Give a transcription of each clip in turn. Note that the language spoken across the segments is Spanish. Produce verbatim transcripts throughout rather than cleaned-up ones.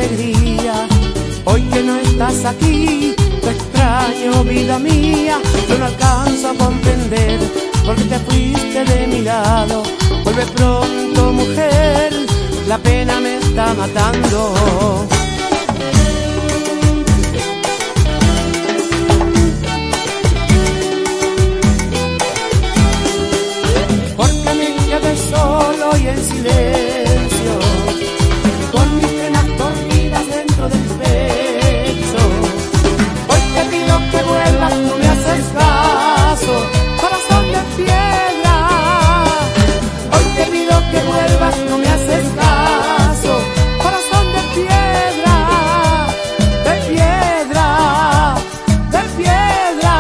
alegría. Hoy que no estás aquí, te extraño, vida mía. Yo no alcanzo a comprender por qué te fuiste de mi lado. Vuelve pronto, mujer, la pena me está matando. Porque me quedé solo y en silencio, con mis penas dormidas dentro del pecho. Hoy te pido que vuelvas, no me haces caso, corazón de piedra. Hoy te pido que vuelvas, no me haces caso, corazón de piedra, de piedra, de piedra.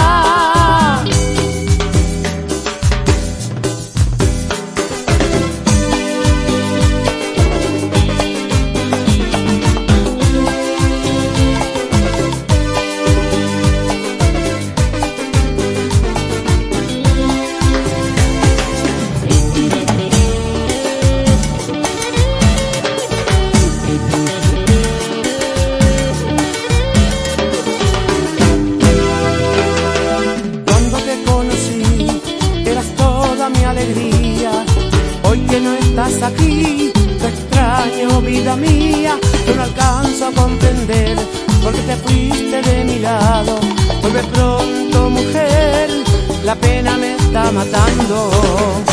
Mi alegría, hoy que no estás aquí, te extraño, vida mía. Yo no alcanzo a comprender por qué te fuiste de mi lado. Vuelve pronto, mujer, la pena me está matando.